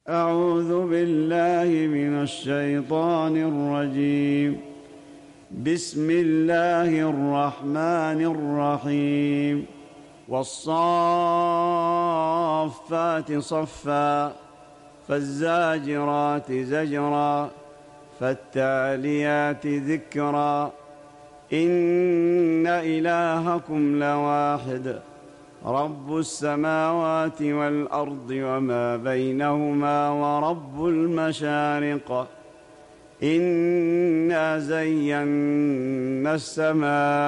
أعوذ بالله من الشيطان الرجيم. بسم الله الرحمن الرحيم. والصافات صفا فالزاجرات زجرا فالتاليات ذكرا إن إلهكم لواحد رب السماوات والأرض وما بينهما ورب المشارق إنا زينا السماء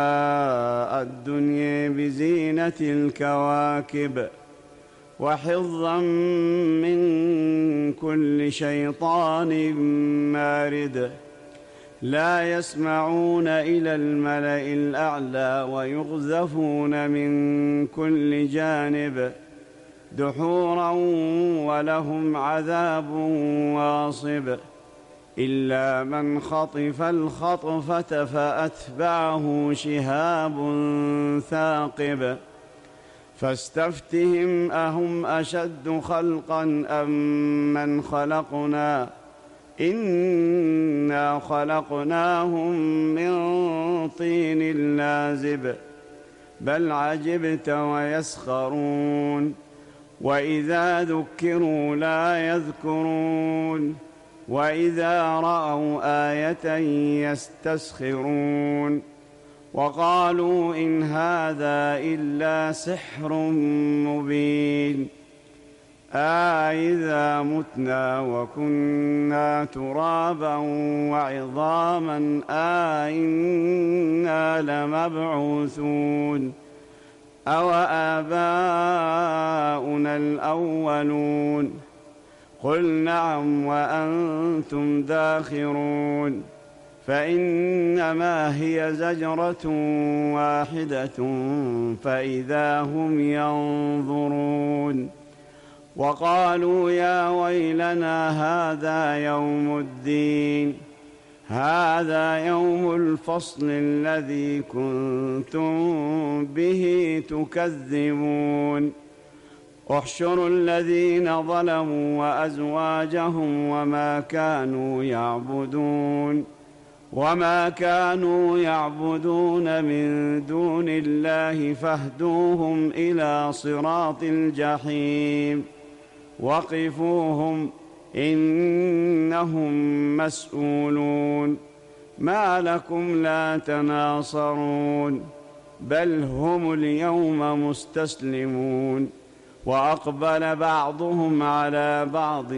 الدنيا بزينة الكواكب وحفظا من كل شيطان مارد لا يسمعون إلى الملأ الأعلى ويقذفون من كل جانب دحورا ولهم عذاب واصب إلا من خطف الخطفة فأتبعه شهاب ثاقب فاستفتهم أهم أشد خلقا أم من خلقنا إنا خلقناهم من طين لازب بل عجبت ويسخرون وإذا ذكروا لا يذكرون وإذا رأوا آية يستسخرون وقالوا إن هذا إلا سحر مبين أإذا متنا وكنا ترابا وعظاما أإنا لمبعوثون أوآباؤنا الأولون قل نعم وأنتم داخرون فإنما هي زجرة واحدة فإذا هم ينظرون وقالوا يا ويلنا هذا يوم الدين هذا يوم الفصل الذي كنتم به تكذبون احشروا الذين ظلموا وأزواجهم وما كانوا يعبدون من دون الله فاهدوهم إلى صراط الجحيم وقفوهم إنهم مسؤولون ما لكم لا تناصرون بل هم اليوم مستسلمون وأقبل بعضهم على بعض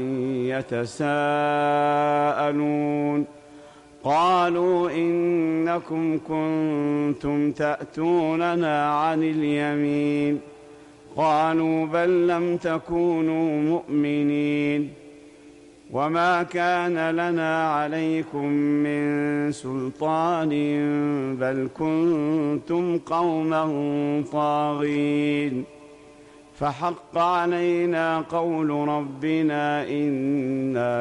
يتساءلون قالوا إنكم كنتم تأتوننا عن اليمين قالوا بل لم تكونوا مؤمنين وما كان لنا عليكم من سلطان بل كنتم قوما طاغين فحق علينا قول ربنا إنا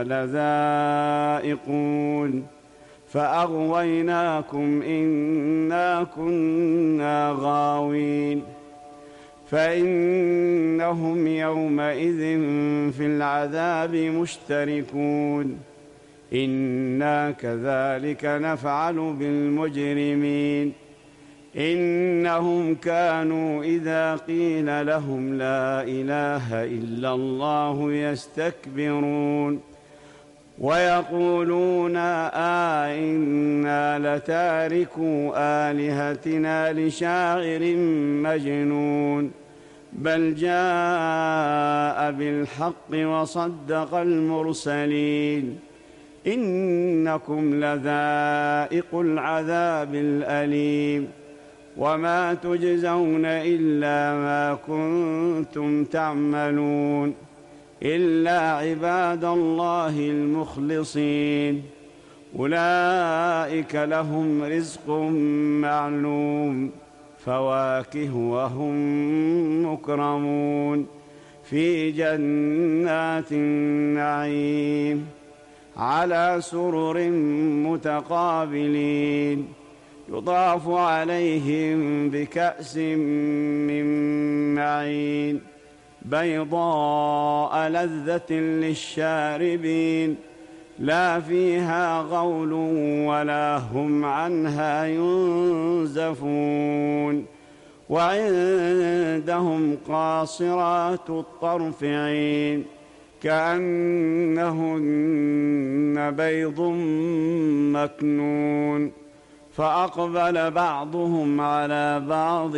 لذائقون فأغويناكم إنا كنا غاوين فإنهم يومئذ في العذاب مشتركون إنا كذلك نفعل بالمجرمين إنهم كانوا إذا قيل لهم لا إله إلا الله يستكبرون ويقولون أئنا لتاركو آلهتنا لشاعر مجنون بل جاء بالحق وصدق المرسلين إنكم لذائق العذاب الأليم وما تجزون إلا ما كنتم تعملون إلا عباد الله المخلصين أولئك لهم رزق معلوم فواكه وهم مكرمون في جنات النعيم على سرر متقابلين يطاف عليهم بكأس من معين بيضاء لذة للشاربين لا فيها غول ولا هم عنها ينزفون وعندهم قاصرات الطرف عين كأنهن بيض مكنون فأقبل بعضهم على بعض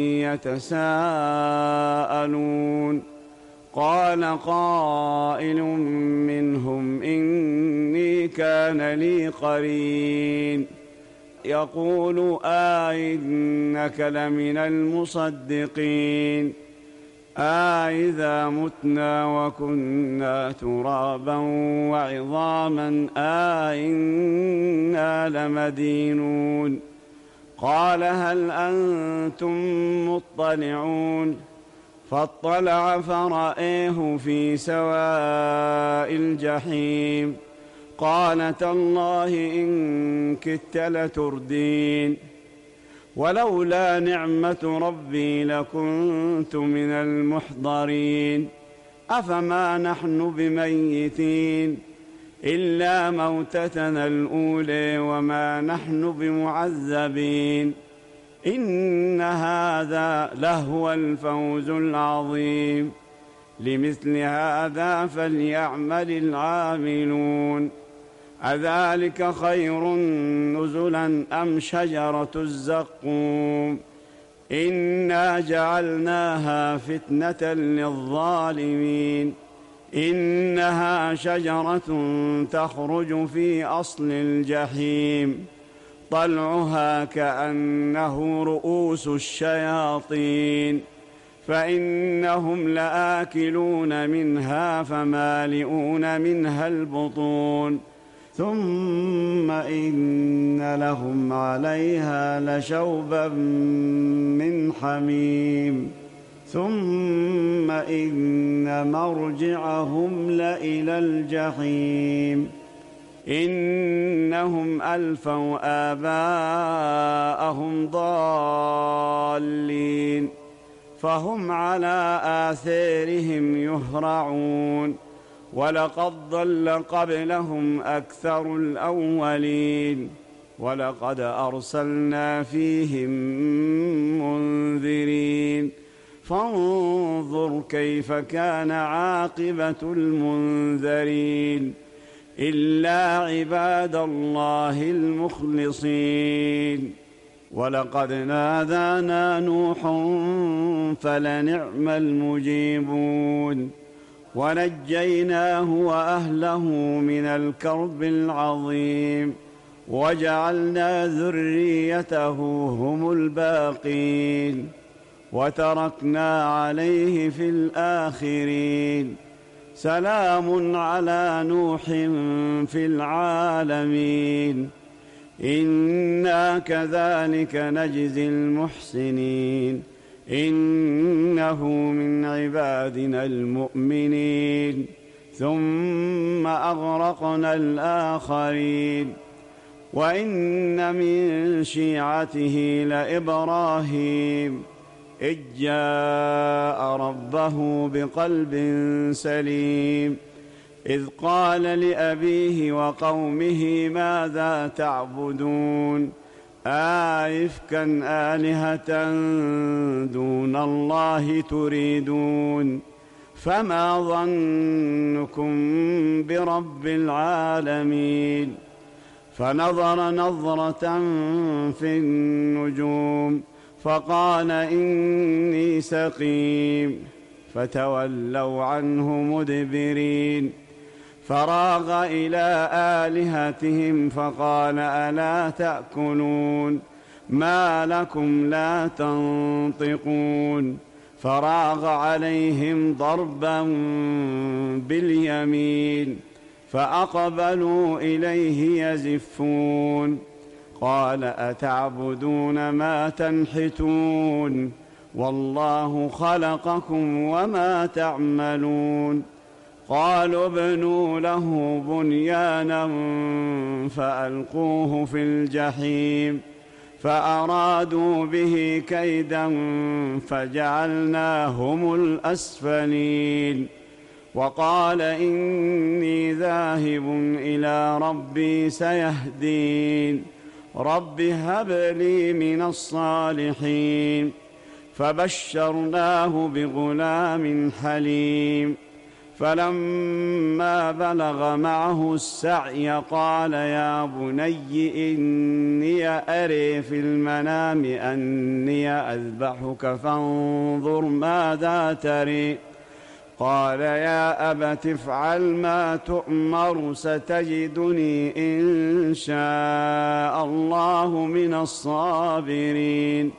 يتساءلون قال قائل منهم إني كان لي قرين يقول أئنك لمن المصدقين أئذا متنا وكنا ترابا وعظاما أئنا لمدينون قال هل أنتم مطلعون فاطلع فرأيه في سواء الجحيم قال تالله إن كدت لتردين ولولا نعمة ربي لكنت من المحضرين أفما نحن بميتين إلا موتتنا الأولى وما نحن بمعذبين إن هذا لهو الفوز العظيم لمثل هذا فليعمل العاملون أذلك خير نزلا أم شجرة الزقوم إنا جعلناها فتنة للظالمين إنها شجرة تخرج في أصل الجحيم طلعها كأنه رؤوس الشياطين فإنهم لآكلون منها فمالئون منها البطون ثم إن لهم عليها لشوبا من حميم ثم إن مرجعهم لإلى الجحيم إنهم ألفوا آباءهم ضالين فهم على آثارهم يهرعون ولقد ضل قبلهم أكثر الأولين ولقد أرسلنا فيهم منذرين فانظر كيف كان عاقبة المنذرين إلا عباد الله المخلصين ولقد نادانا نوح فلنعم المجيبون ونجيناه وأهله من الكرب العظيم وجعلنا ذريته هم الباقين وتركنا عليه في الآخرين سلام على نوح في العالمين إنا كذلك نجزي المحسنين إنه من عبادنا المؤمنين ثم أغرقنا الآخرين وإن من شيعته لإبراهيم إذ جاء ربه بقلب سليم إذ قال لأبيه وقومه ماذا تعبدون آئفكا آلهة دون الله تريدون فما ظنكم برب العالمين فنظر نظرة في النجوم فقال إني سقيم فتولوا عنه مدبرين فراغ إلى آلهتهم فقال ألا تأكلون ما لكم لا تنطقون فراغ عليهم ضربا باليمين فأقبلوا إليه يزفون قال أتعبدون ما تنحتون والله خلقكم وما تعملون قالوا ابنوا له بنيانا فألقوه في الجحيم فأرادوا به كيدا فجعلناهم الأسفلين. وقال إني ذاهب إلى ربي سيهدين رب هب لي من الصالحين. فبشرناه بغلام حليم. فلما بلغ معه السعي قال يا بني إني أري في المنام أني أذبحك فانظر ماذا تري. قال يا أبت افعل ما تؤمر ستجدني إن شاء الله من الصابرين.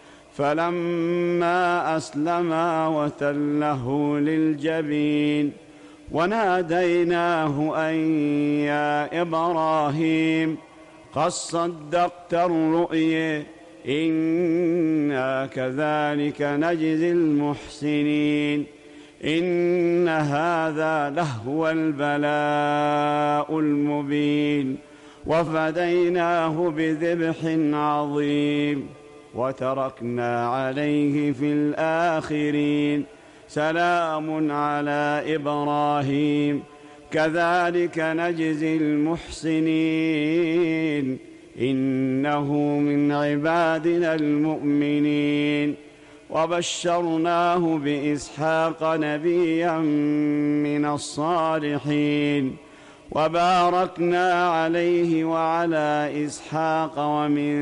فلما أسلما وتله للجبين وناديناه أن يا إبراهيم قد صدقت الرؤيا إنا كذلك نجزي المحسنين إن هذا لهو البلاء المبين. وفديناه بذبح عظيم وتركنا عليه في الآخرين سلام على إبراهيم كذلك نجزي المحسنين إنه من عبادنا المؤمنين. وبشرناه بإسحاق نبيا من الصالحين وباركنا عليه وعلى إسحاق ومن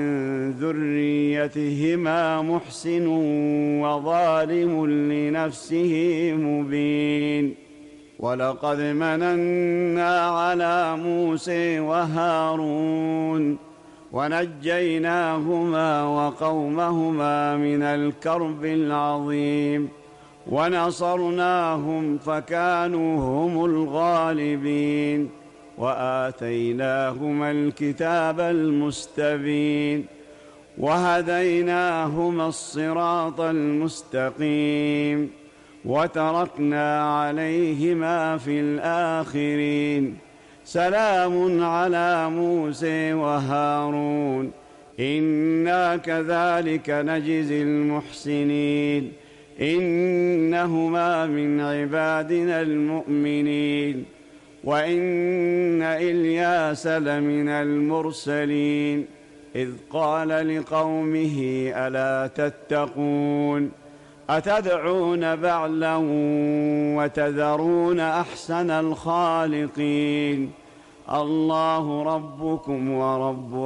ذريتهما محسن وظالم لنفسه مبين. ولقد مننا على موسى وهارون ونجيناهما وقومهما من الكرب العظيم ونصرناهم فكانوا هم الغالبين وآتيناهما الكتاب المستبين وهديناهما الصراط المستقيم وتركنا عليهما في الآخرين سلام على موسى وهارون إنا كذلك نجزي المحسنين إنهما من عبادنا المؤمنين. وإن إلياس لمن المرسلين إذ قال لقومه ألا تتقون أتدعون بعلا وتذرون أحسن الخالقين الله ربكم ورب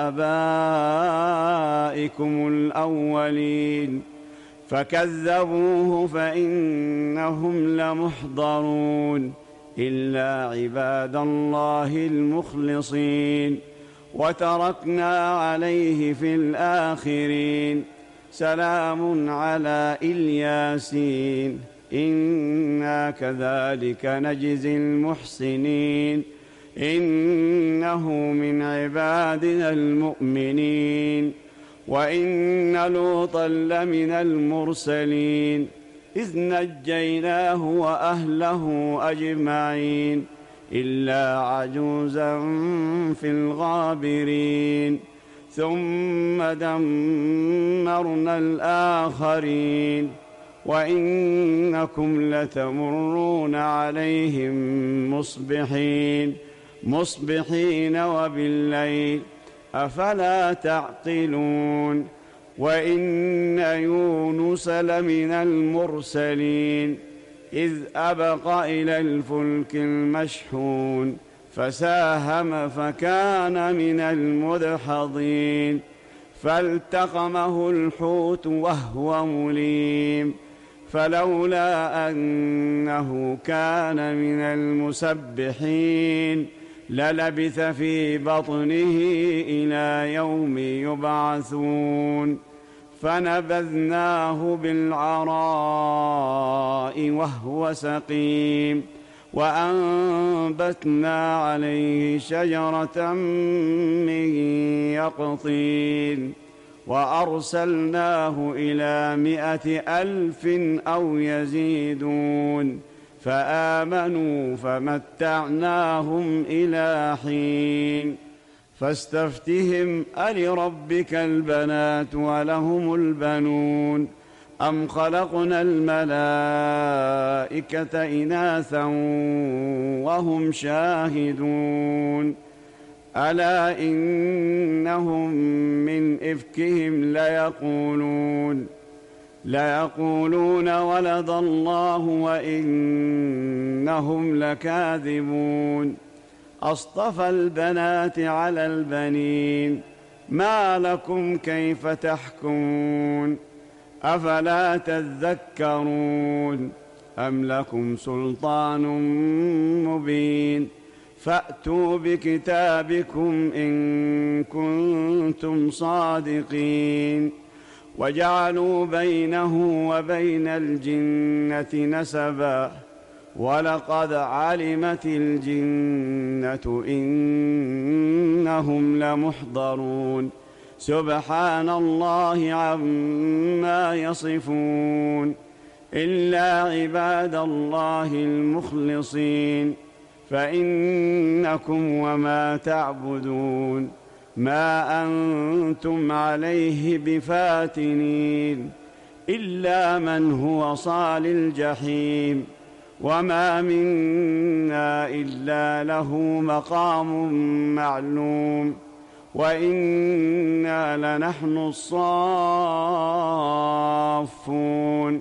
آبائكم الأولين. فكذبوه فإنهم لمحضرون إلا عباد الله المخلصين وتركنا عليه في الآخرين سلام على الياسين إنا كذلك نجزي المحسنين إنه من عبادنا المؤمنين. وإن لوطا لمن المرسلين إذ نجيناه وأهله أجمعين إلا عجوزا في الغابرين ثم دمرنا الآخرين وإنكم لتمرون عليهم مصبحين وبالليل أفلا تعقلون. وإن يونس لمن المرسلين إذ أبق إلى الفلك المشحون فساهم فكان من المدحضين فالتقمه الحوت وهو مليم فلولا أنه كان من المسبحين للبث في بطنه إلى يوم يبعثون فنبذناه بالعراء وهو سقيم وأنبتنا عليه شجرة من يقطين وأرسلناه إلى 100,000 أو يزيدون فآمنوا فمتعناهم إلى حين فاستفتهم ألربك البنات ولهم البنون أم خلقنا الملائكة إناثا وهم شاهدون ألا إنهم من إفكهم ليقولون ولد الله وإنهم لكاذبون أصطفى البنات على البنين ما لكم كيف تحكمون أفلا تذكرون أم لكم سلطان مبين فأتوا بكتابكم إن كنتم صادقين وجعلوا بينه وبين الجنة نسبا ولقد علمت الجنة إنهم لمحضرون سبحان الله عما يصفون إلا عباد الله المخلصين فإنكم وما تعبدون ما أنتم عليه بفاتنين إلا من هو صال الجحيم وما منا إلا له مقام معلوم وإنا لنحن الصافون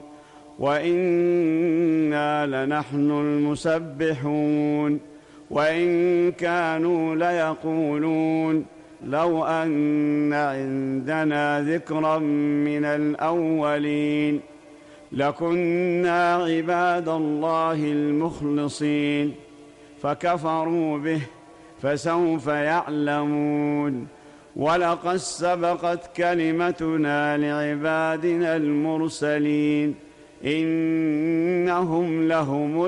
وإنا لنحن المسبحون وإن كانوا ليقولون لو أن عندنا ذكرا من الأولين لكنا عباد الله المخلصين فكفروا به فسوف يعلمون ولقد سبقت كلمتنا لعبادنا المرسلين إنهم لهم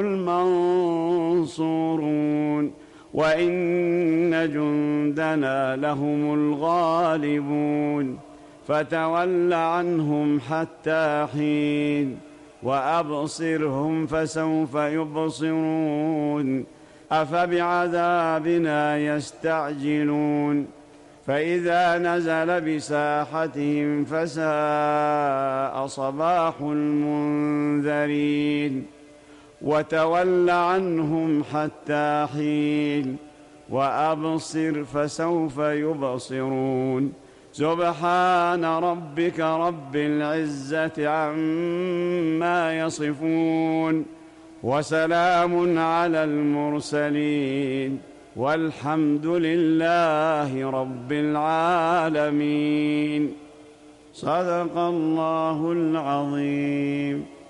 المنصورون وإن جندنا لهم الغالبون فتول عنهم حتى حين وأبصرهم فسوف يبصرون أفبعذابنا يستعجلون فإذا نزل بساحتهم فساء صباح المنذرين وتول عنهم حتى حين وأبصر فسوف يبصرون سبحان ربك رب العزة عما يصفون وسلام على المرسلين والحمد لله رب العالمين صدق الله العظيم.